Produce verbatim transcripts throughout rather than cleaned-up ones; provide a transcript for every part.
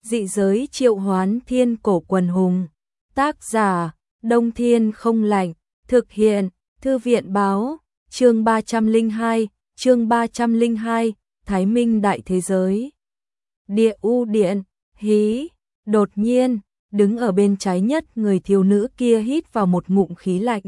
Dị giới triệu hoán thiên cổ quần hùng. Tác giả, Đông Thiên không lạnh. Thực hiện, Thư viện báo. Chương ba trăm lẻ hai, chương ba trăm lẻ hai, Thái Minh đại thế giới. Địa U Điện, hí, đột nhiên, đứng ở bên trái nhất người thiếu nữ kia hít vào một ngụm khí lạnh.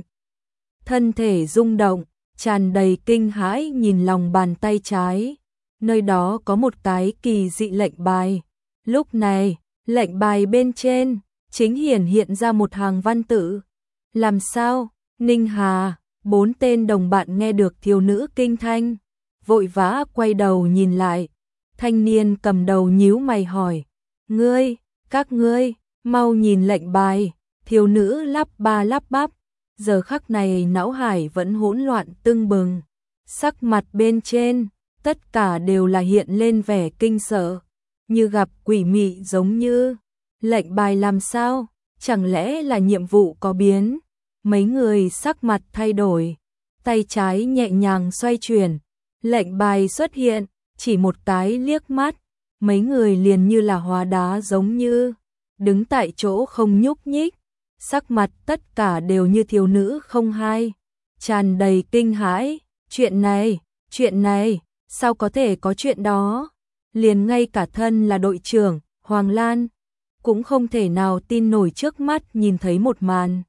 Thân thể rung động, tràn đầy kinh hãi nhìn lòng bàn tay trái. Nơi đó có một cái kỳ dị lệnh bài. Lúc này, lệnh bài bên trên, chính hiển hiện ra một hàng văn tự. Làm sao? Ninh Hà, bốn tên đồng bạn nghe được thiếu nữ kinh thanh, vội vã quay đầu nhìn lại. Thanh niên cầm đầu nhíu mày hỏi, ngươi, các ngươi, mau nhìn lệnh bài. Thiếu nữ lắp ba lắp bắp, giờ khắc này não hải vẫn hỗn loạn tưng bừng. Sắc mặt bên trên, tất cả đều là hiện lên vẻ kinh sợ, như gặp quỷ mị giống như. Lệnh bài làm sao? Chẳng lẽ là nhiệm vụ có biến? Mấy người sắc mặt thay đổi, tay trái nhẹ nhàng xoay chuyển, lệnh bài xuất hiện, chỉ một cái liếc mắt, mấy người liền như là hóa đá giống như, đứng tại chỗ không nhúc nhích, sắc mặt tất cả đều như thiếu nữ không hai, tràn đầy kinh hãi, chuyện này, chuyện này, sao có thể có chuyện đó, liền ngay cả thân là đội trưởng, Hoàng Lan, cũng không thể nào tin nổi trước mắt nhìn thấy một màn.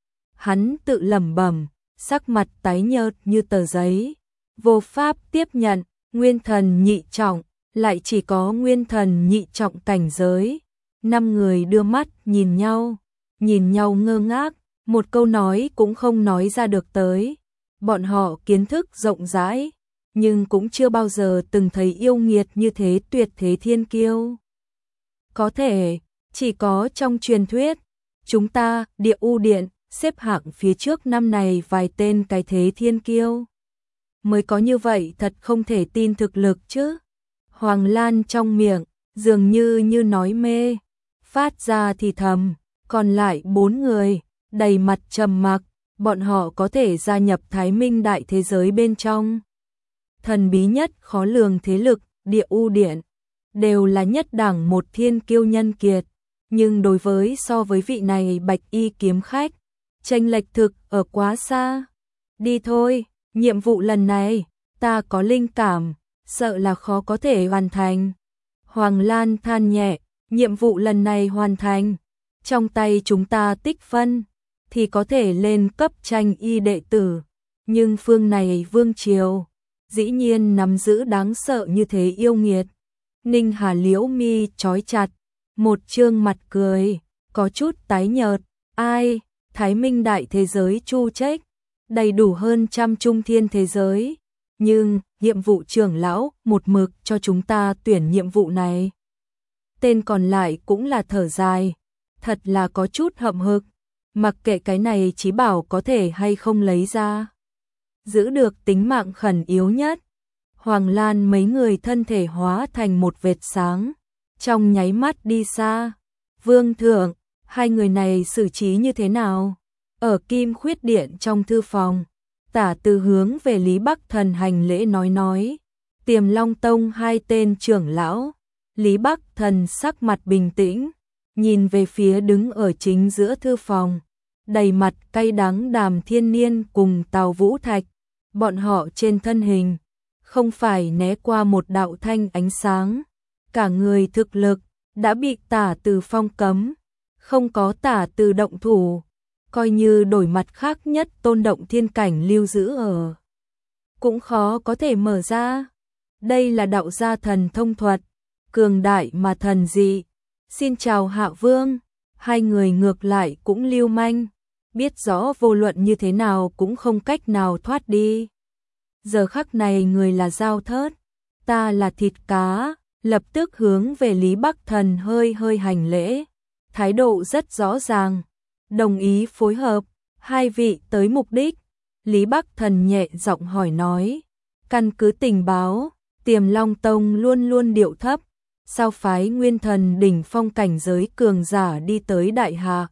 Hắn tự lẩm bẩm, sắc mặt tái nhợt như tờ giấy, vô pháp tiếp nhận, nguyên thần nhị trọng, lại chỉ có nguyên thần nhị trọng cảnh giới. Năm người đưa mắt nhìn nhau, nhìn nhau ngơ ngác, một câu nói cũng không nói ra được tới. Bọn họ kiến thức rộng rãi, nhưng cũng chưa bao giờ từng thấy yêu nghiệt như thế tuyệt thế thiên kiêu. Có thể, chỉ có trong truyền thuyết, chúng ta, Địa U Điện, xếp hạng phía trước năm này vài tên cái thế thiên kiêu. Mới có như vậy, thật không thể tin thực lực chứ. Hoàng Lan trong miệng, dường như như nói mê, phát ra thì thầm, còn lại bốn người, đầy mặt trầm mặc, bọn họ có thể gia nhập Thái Minh đại thế giới bên trong. Thần bí nhất khó lường thế lực, Địa U Điện, đều là nhất đẳng một thiên kiêu nhân kiệt, nhưng đối với so với vị này bạch y kiếm khách, chênh lệch thực ở quá xa. Đi thôi, nhiệm vụ lần này, ta có linh cảm, sợ là khó có thể hoàn thành. Hoàng Lan than nhẹ, nhiệm vụ lần này hoàn thành, trong tay chúng ta tích phân, thì có thể lên cấp tranh y đệ tử, nhưng phương này vương triều, dĩ nhiên nắm giữ đáng sợ như thế yêu nghiệt. Ninh Hà liễu mi chói chặt, một trương mặt cười, có chút tái nhợt, ai, Thái Minh đại thế giới chu trách, đầy đủ hơn trăm trung thiên thế giới, nhưng nhiệm vụ trưởng lão một mực cho chúng ta tuyển nhiệm vụ này. Tên còn lại cũng là thở dài, thật là có chút hậm hực, mặc kệ cái này chí bảo có thể hay không lấy ra, giữ được tính mạng khẩn yếu nhất. Hoàng Lan mấy người thân thể hóa thành một vệt sáng, trong nháy mắt đi xa. Vương thượng, hai người này xử trí như thế nào? Ở Kim Khuyết Điện trong thư phòng, Tả Từ hướng về Lý Bắc Thần hành lễ nói nói. Tiềm Long Tông hai tên trưởng lão, Lý Bắc Thần sắc mặt bình tĩnh, nhìn về phía đứng ở chính giữa thư phòng, đầy mặt cay đắng Đàm Thiên Niên cùng Tào Vũ Thạch, bọn họ trên thân hình, không phải né qua một đạo thanh ánh sáng, cả người thực lực đã bị Tả Từ phong cấm, không có Tả Từ động thủ, coi như đổi mặt khác nhất tôn động thiên cảnh lưu giữ ở, cũng khó có thể mở ra. Đây là đạo gia thần thông thuật, cường đại mà thần dị. Xin chào Hạ Vương, hai người ngược lại cũng lưu manh, biết rõ vô luận như thế nào cũng không cách nào thoát đi. Giờ khắc này người là Dao Thớt, ta là Thịt Cá, lập tức hướng về Lý Bắc Thần hơi hơi hành lễ, thái độ rất rõ ràng, đồng ý phối hợp, hai vị tới mục đích. Lý Bắc Thần nhẹ giọng hỏi nói, căn cứ tình báo, Tiềm Long Tông luôn luôn điệu thấp, sao phái nguyên thần đỉnh phong cảnh giới cường giả đi tới Đại Hạ.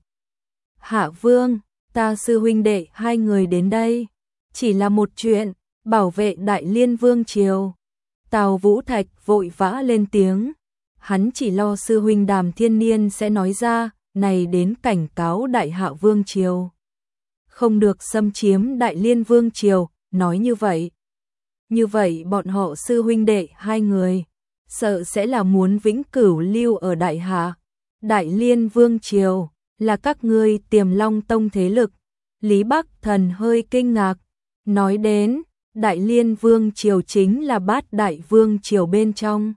Hạ Vương, ta sư huynh đệ hai người đến đây, chỉ là một chuyện, bảo vệ Đại Liên Vương triều. Tào Vũ Thạch vội vã lên tiếng, hắn chỉ lo sư huynh Đàm Thiên Niên sẽ nói ra, này đến cảnh cáo Đại Hạ Vương Triều. Không được xâm chiếm Đại Liên Vương Triều, nói như vậy. Như vậy bọn họ sư huynh đệ hai người, sợ sẽ là muốn vĩnh cửu lưu ở Đại Hạ. Đại Liên Vương Triều, là các ngươi Tiềm Long Tông thế lực. Lý Bắc Thần hơi kinh ngạc, nói đến, Đại Liên Vương Triều chính là bát đại vương triều bên trong.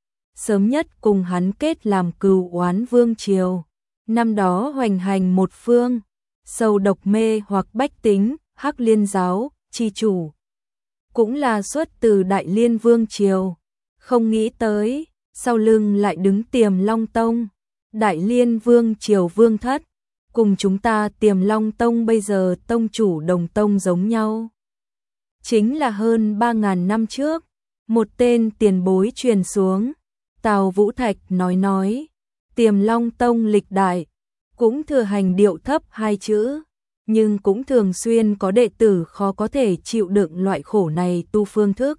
Sớm nhất cùng hắn kết làm cừu oán vương triều. Năm đó hoành hành một phương, sâu độc mê hoặc bách tính, Hắc Liên giáo, chi chủ. Cũng là xuất từ Đại Liên Vương Triều. Không nghĩ tới, sau lưng lại đứng Tiềm Long Tông. Đại Liên Vương Triều vương thất, cùng chúng ta Tiềm Long Tông bây giờ tông chủ đồng tông giống nhau. Chính là hơn ba ngàn năm trước, một tên tiền bối truyền xuống. Tào Vũ Thạch nói nói, Tiềm Long Tông lịch đại, cũng thừa hành điệu thấp hai chữ, nhưng cũng thường xuyên có đệ tử khó có thể chịu đựng loại khổ này tu phương thức.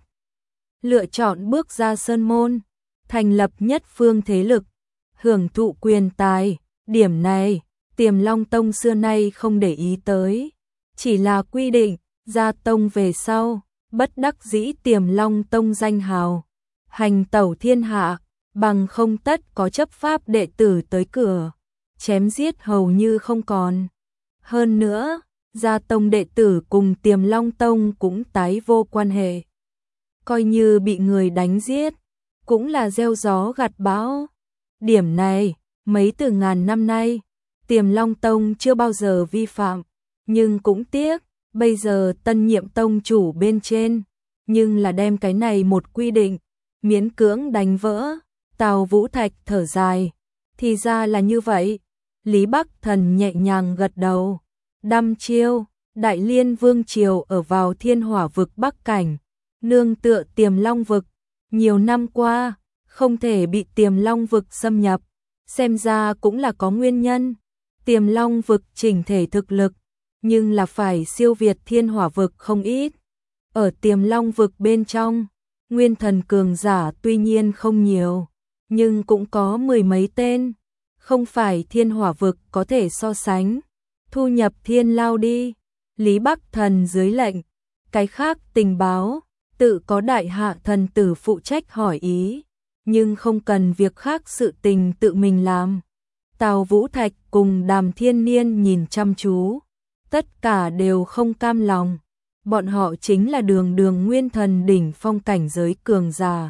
Lựa chọn bước ra sơn môn, thành lập nhất phương thế lực, hưởng thụ quyền tài, điểm này, Tiềm Long Tông xưa nay không để ý tới, chỉ là quy định, ra tông về sau, bất đắc dĩ Tiềm Long Tông danh hào, hành tẩu thiên hạ, bằng không tất có chấp pháp đệ tử tới cửa, chém giết hầu như không còn. Hơn nữa, gia tông đệ tử cùng Tiềm Long Tông cũng tái vô quan hệ. Coi như bị người đánh giết, cũng là gieo gió gặt bão. Điểm này, mấy từ ngàn năm nay, Tiềm Long Tông chưa bao giờ vi phạm, nhưng cũng tiếc, bây giờ tân nhiệm tông chủ bên trên, nhưng là đem cái này một quy định, miễn cưỡng đánh vỡ. Tào Vũ Thạch thở dài, thì ra là như vậy. Lý Bắc Thần nhẹ nhàng gật đầu. Đăm chiêu, Đại Liên Vương Triều ở vào Thiên Hỏa vực Bắc cảnh, nương tựa Tiềm Long vực, nhiều năm qua, không thể bị Tiềm Long vực xâm nhập, xem ra cũng là có nguyên nhân. Tiềm Long vực chỉnh thể thực lực, nhưng là phải siêu việt Thiên Hỏa vực không ít. Ở Tiềm Long vực bên trong, nguyên thần cường giả tuy nhiên không nhiều, nhưng cũng có mười mấy tên, không phải Thiên Hỏa vực có thể so sánh. Thu nhập thiên lao đi. Lý Bắc Thần dưới lệnh, cái khác tình báo, tự có Đại Hạ thần tử phụ trách hỏi ý, nhưng không cần việc khác sự tình tự mình làm. Tào Vũ Thạch cùng Đàm Thiên Niên nhìn chăm chú, tất cả đều không cam lòng, bọn họ chính là đường đường nguyên thần đỉnh phong cảnh giới cường giả.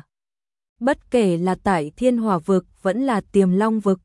Bất kể là tại Thiên Hỏa vực vẫn là Tiềm Long vực,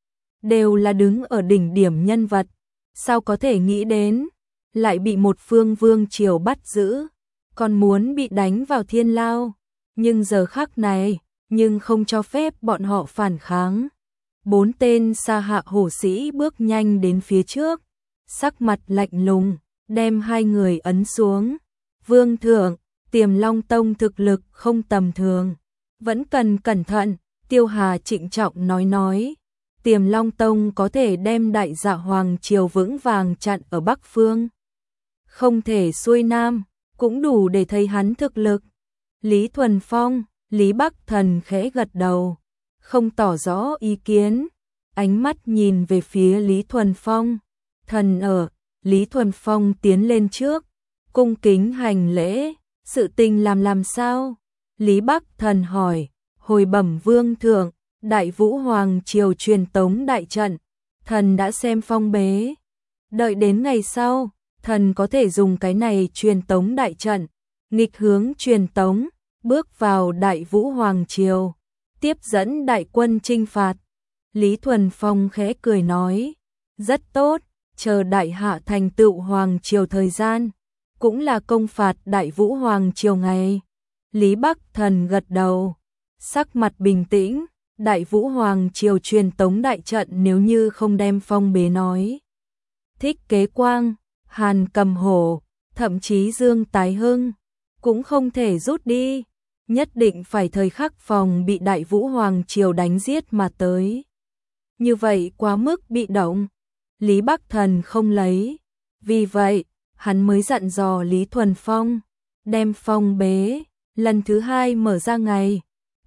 đều là đứng ở đỉnh điểm nhân vật, sao có thể nghĩ đến, lại bị một phương vương triều bắt giữ, còn muốn bị đánh vào thiên lao, nhưng giờ khắc này, nhưng không cho phép bọn họ phản kháng. Bốn tên sa hạ hổ sĩ bước nhanh đến phía trước, sắc mặt lạnh lùng, đem hai người ấn xuống. Vương thượng, Tiềm Long Tông thực lực không tầm thường, vẫn cần cẩn thận. Tiêu Hà trịnh trọng nói nói, Tiềm Long Tông có thể đem Đại Dạ Hoàng triều vững vàng chặn ở Bắc Phương, không thể xuôi Nam, cũng đủ để thấy hắn thực lực. Lý Thuần Phong, Lý Bắc Thần khẽ gật đầu, không tỏ rõ ý kiến, ánh mắt nhìn về phía Lý Thuần Phong. Thần ở, Lý Thuần Phong tiến lên trước, cung kính hành lễ. Sự tình làm làm sao? Lý Bắc Thần hỏi. Hồi bẩm vương thượng, Đại Vũ Hoàng triều truyền tống đại trận, thần đã xem phong bế. Đợi đến ngày sau, thần có thể dùng cái này truyền tống đại trận, nghịch hướng truyền tống, bước vào Đại Vũ Hoàng triều, tiếp dẫn đại quân chinh phạt. Lý Thuần Phong khẽ cười nói, rất tốt, chờ Đại Hạ thành tựu Hoàng triều thời gian, cũng là công phạt Đại Vũ Hoàng triều ngày. Lý Bắc Thần gật đầu, sắc mặt bình tĩnh. Đại Vũ Hoàng triều truyền tống đại trận nếu như không đem phong bế nói. Thích Kế Quang, Hàn Cầm Hổ, thậm chí Dương Tái Hưng, cũng không thể rút đi, nhất định phải thời khắc phòng bị Đại Vũ Hoàng triều đánh giết mà tới. Như vậy quá mức bị động, Lý Bắc Thần không lấy, vì vậy, hắn mới dặn dò Lý Thuần Phong, đem phong bế, lần thứ hai mở ra ngày,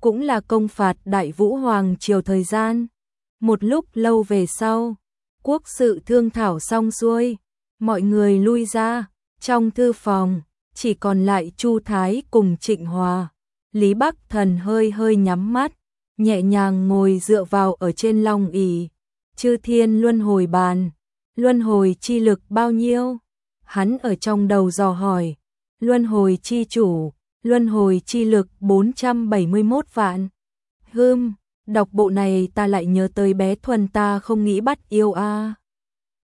cũng là công phạt Đại Vũ Hoàng triều thời gian. Một lúc lâu về sau, quốc sự thương thảo xong xuôi, mọi người lui ra, trong thư phòng, chỉ còn lại Chu Thái cùng Trịnh Hòa. Lý Bắc Thần hơi hơi nhắm mắt, nhẹ nhàng ngồi dựa vào ở trên long ỷ. Chư thiên luân hồi bàn, luân hồi chi lực bao nhiêu? Hắn ở trong đầu dò hỏi. Luân hồi chi chủ, luân hồi chi lực bốn trăm bảy mươi mốt vạn. Hưm, đọc bộ này ta lại nhớ tới bé Thuần ta không nghĩ bắt yêu a. À.